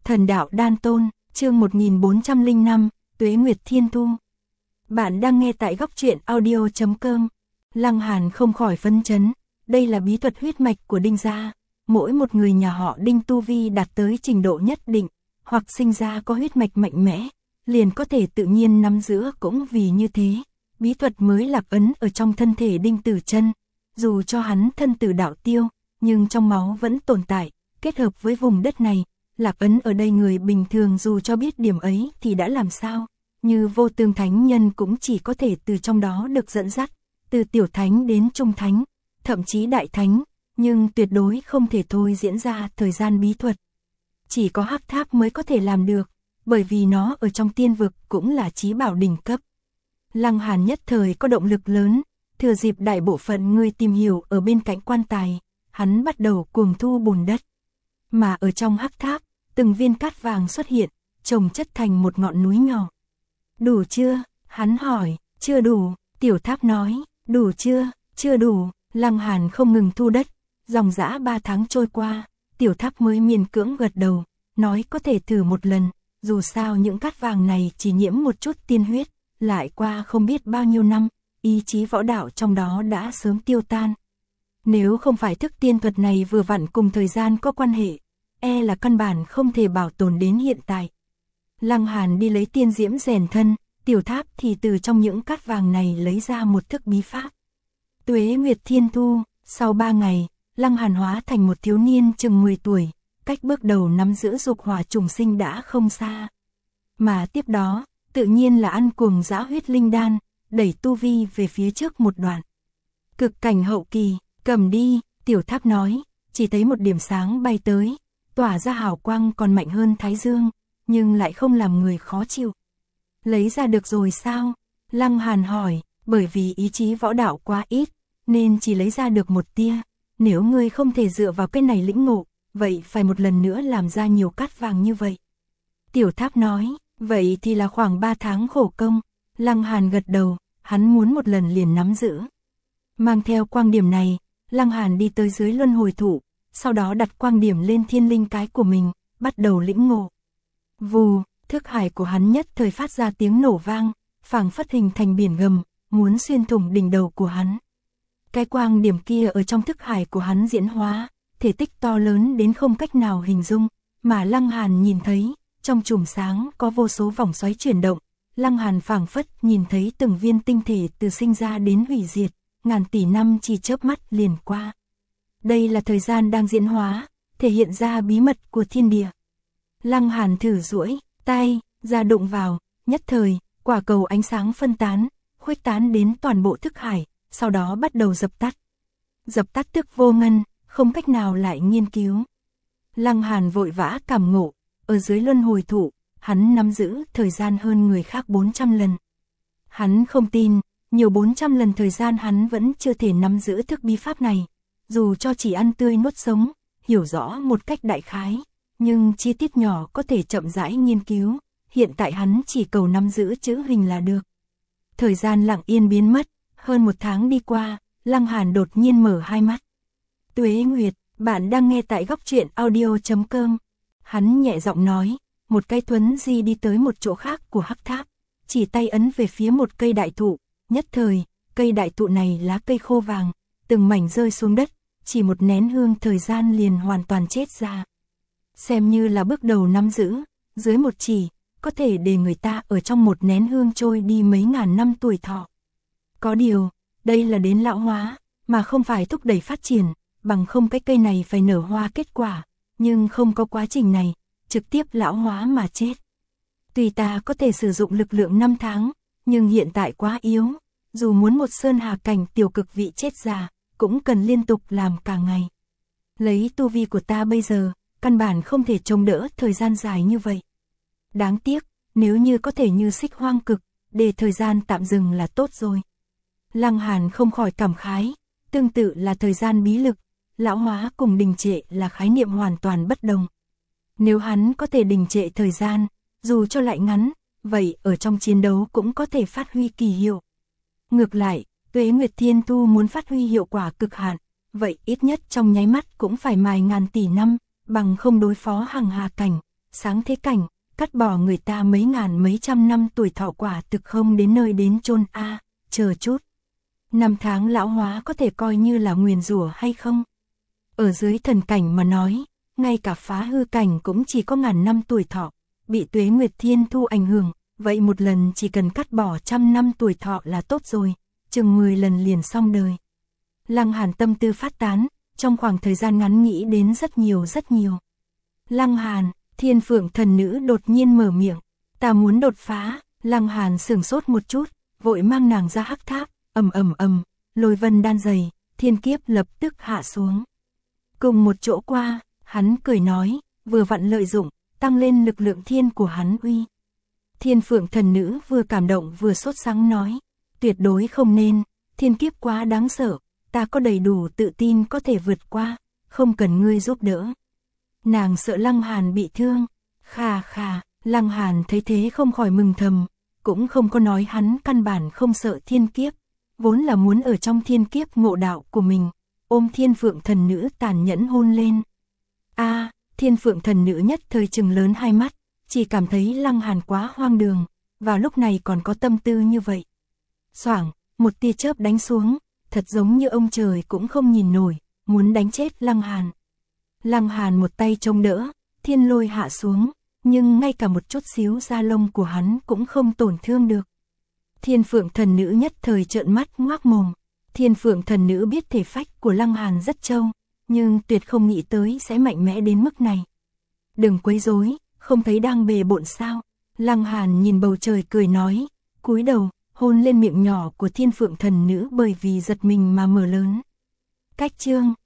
Thần đạo đan tôn, chương 1405, Tuế Nguyệt Thiên Thu. Bạn đang nghe tại góc truyện audio.com. Lăng Hàn không khỏi phấn chấn, đây là bí thuật huyết mạch của Đinh gia. Mỗi một người nhà họ Đinh tu vi đạt tới trình độ nhất định, hoặc sinh ra có huyết mạch mạnh mẽ, liền có thể tự nhiên nắm giữ. Cũng vì như thế, bí thuật mới lạc ấn ở trong thân thể Đinh Tử Chân. Dù cho hắn thân tử đạo tiêu, nhưng trong máu vẫn tồn tại, kết hợp với vùng đất này, lạc ấn ở đây người bình thường dù cho biết điểm ấy thì đã làm sao, như Vô Tương Thánh Nhân cũng chỉ có thể từ trong đó được dẫn dắt, từ tiểu thánh đến trung thánh, thậm chí đại thánh, nhưng tuyệt đối không thể thôi diễn ra thời gian bí thuật. Chỉ có Hắc Tháp mới có thể làm được, bởi vì nó ở trong tiên vực cũng là chí bảo đỉnh cấp. Lăng Hàn nhất thời có động lực lớn, thừa dịp đại bộ phận người tìm hiểu ở bên cạnh quan tài, hắn bắt đầu cuồng thu bùn đất. Mà ở trong Hắc Tháp, từng viên cát vàng xuất hiện, chồng chất thành một ngọn núi nhỏ. Đủ chưa? Hắn hỏi. Chưa đủ. Tiểu Tháp nói. Đủ chưa? Chưa đủ. Lăng Hàn không ngừng thu đất. Dòng dã 3 tháng trôi qua, Tiểu Tháp mới miễn cưỡng gật đầu, nói có thể thử một lần. Dù sao những cát vàng này chỉ nhiễm một chút tiên huyết, lại qua không biết bao nhiêu năm, ý chí võ đạo trong đó đã sớm tiêu tan. Nếu không phải thức tiên thuật này vừa vặn cùng thời gian có quan hệ, e là căn bản không thể bảo tồn đến hiện tại. Lăng Hàn đi lấy tiên diễm rèn thân, Tiểu Tháp thì từ trong những cát vàng này lấy ra một thức bí pháp. Tuế Nguyệt Thiên Thu. Sau 3 ngày, Lăng Hàn hóa thành một thiếu niên chừng 10 tuổi, cách bước đầu nắm giữ dục hỏa trùng sinh đã không xa. Mà tiếp đó, tự nhiên là ăn cuồng dã huyết linh đan, đẩy tu vi về phía trước một đoạn. Cực cảnh hậu kỳ, cầm đi, Tiểu Tháp nói, chỉ thấy một điểm sáng bay tới, tỏa ra hào quang còn mạnh hơn Thái Dương, nhưng lại không làm người khó chịu. Lấy ra được rồi sao? Lăng Hàn hỏi, bởi vì ý chí võ đạo quá ít, nên chỉ lấy ra được một tia. Nếu ngươi không thể dựa vào cái này lĩnh ngộ, vậy phải một lần nữa làm ra nhiều cát vàng như vậy. Tiểu Tháp nói, vậy thì là khoảng 3 tháng khổ công. Lăng Hàn gật đầu, hắn muốn một lần liền nắm giữ. Mang theo quang điểm này, Lăng Hàn đi tới dưới luân hồi thụ, sau đó đặt quang điểm lên thiên linh cái của mình, bắt đầu lĩnh ngộ. Vù, thức hải của hắn nhất thời phát ra tiếng nổ vang, phảng phất hình thành biển gầm, muốn xuyên thủng đỉnh đầu của hắn. Cái quang điểm kia ở trong thức hải của hắn diễn hóa, thể tích to lớn đến không cách nào hình dung, mà Lăng Hàn nhìn thấy, trong chùm sáng có vô số vòng xoáy chuyển động. Lăng Hàn phảng phất nhìn thấy từng viên tinh thể từ sinh ra đến hủy diệt, ngàn tỷ năm chỉ chớp mắt liền qua. Đây là thời gian đang diễn hóa, thể hiện ra bí mật của thiên địa. Lăng Hàn thử duỗi tay ra đụng vào, nhất thời, quả cầu ánh sáng phân tán, khuếch tán đến toàn bộ thức hải, sau đó bắt đầu dập tắt. Dập tắt tức vô ngân, không cách nào lại nghiên cứu. Lăng Hàn vội vã cảm ngộ, ở dưới luân hồi thụ, hắn nắm giữ thời gian hơn người khác 400 lần. Hắn không tin, nhiều 400 lần thời gian hắn vẫn chưa thể nắm giữ thức bí pháp này. Dù cho chỉ ăn tươi nuốt sống, hiểu rõ một cách đại khái, nhưng chi tiết nhỏ có thể chậm rãi nghiên cứu. Hiện tại hắn chỉ cầu nắm giữ chữ hình là được. Thời gian lặng yên biến mất, hơn 1 tháng đi qua, Lăng Hàn đột nhiên mở hai mắt. Tuế Nguyệt, bạn đang nghe tại góc truyện audio.com. Hắn nhẹ giọng nói, một cái thuấn di đi tới một chỗ khác của Hắc Tháp, chỉ tay ấn về phía một cây đại thụ, nhất thời, cây đại thụ này lá cây khô vàng, từng mảnh rơi xuống đất, chỉ một nén hương thời gian liền hoàn toàn chết ra. Xem như là bước đầu nắm giữ, dưới một chỉ, có thể để người ta ở trong một nén hương trôi đi mấy ngàn năm tuổi thọ. Có điều, đây là đến lão hóa, mà không phải thúc đẩy phát triển, bằng không cái cây này phải nở hoa kết quả, nhưng không có quá trình này, trực tiếp lão hóa mà chết. Tuy ta có thể sử dụng lực lượng 5 tháng, nhưng hiện tại quá yếu, dù muốn một sơn hà cảnh tiểu cực vị chết già, cũng cần liên tục làm cả ngày. Lấy tu vi của ta bây giờ, căn bản không thể chống đỡ thời gian dài như vậy. Đáng tiếc, nếu như có thể như Xích Hoang Cực, để thời gian tạm dừng là tốt rồi. Lăng Hàn không khỏi cảm khái, tương tự là thời gian bí lực, lão hóa cùng đình trệ là khái niệm hoàn toàn bất đồng. Nếu hắn có thể đình trệ thời gian, dù cho lại ngắn, vậy ở trong chiến đấu cũng có thể phát huy kỳ hiệu. Ngược lại, Tuế Nguyệt Thiên Thu muốn phát huy hiệu quả cực hạn, vậy ít nhất trong nháy mắt cũng phải mài ngàn tỷ năm, bằng không đối phó hằng hà cảnh, sáng thế cảnh, cắt bỏ người ta mấy ngàn mấy trăm năm tuổi thọ quả thực không đến nơi đến chôn a, chờ chút. Năm tháng lão hóa có thể coi như là nguyền rủa hay không? Ở dưới thần cảnh mà nói, ngay cả phá hư cảnh cũng chỉ có ngàn năm tuổi thọ, bị tuế nguyệt thiên thu ảnh hưởng, vậy một lần chỉ cần cắt bỏ 100 năm tuổi thọ là tốt rồi, chừng 10 lần liền xong đời. Lăng Hàn tâm tư phát tán, trong khoảng thời gian ngắn nghĩ đến rất nhiều rất nhiều. Lăng Hàn, Thiên Phượng thần nữ đột nhiên mở miệng, ta muốn đột phá. Lăng Hàn sửng sốt một chút, vội mang nàng ra hắc tháp, ầm, lôi vân đan dày, thiên kiếp lập tức hạ xuống. Cùng một chỗ qua, hắn cười nói, vừa vặn lợi dụng, tăng lên lực lượng thiên của hắn uy. Thiên Phượng thần nữ vừa cảm động vừa sốt sắng nói, tuyệt đối không nên, thiên kiếp quá đáng sợ, ta có đầy đủ tự tin có thể vượt qua, không cần ngươi giúp đỡ. Nàng sợ Lăng Hàn bị thương. Khà, Lăng Hàn thấy thế không khỏi mừng thầm, cũng không có nói hắn căn bản không sợ thiên kiếp, vốn là muốn ở trong thiên kiếp ngộ đạo của mình, ôm Thiên Phượng thần nữ tàn nhẫn hôn lên. Thiên Phượng thần nữ nhất thời trừng lớn hai mắt, chỉ cảm thấy Lăng Hàn quá hoang đường, vào lúc này còn có tâm tư như vậy. Xoảng, một tia chớp đánh xuống, thật giống như ông trời cũng không nhìn nổi, muốn đánh chết Lăng Hàn. Lăng Hàn một tay chống đỡ, thiên lôi hạ xuống, nhưng ngay cả một chút xíu da lông của hắn cũng không tổn thương được. Thiên Phượng thần nữ nhất thời trợn mắt ngoác mồm. Thiên Phượng thần nữ biết thể phách của Lăng Hàn rất trâu, nhưng tuyệt không nghĩ tới sẽ mạnh mẽ đến mức này. Đừng quấy rối, không thấy đang bề bộn sao? Lăng Hàn nhìn bầu trời cười nói, cúi đầu, hôn lên miệng nhỏ của Thiên Phượng thần nữ bởi vì giật mình mà mở lớn. Cách chương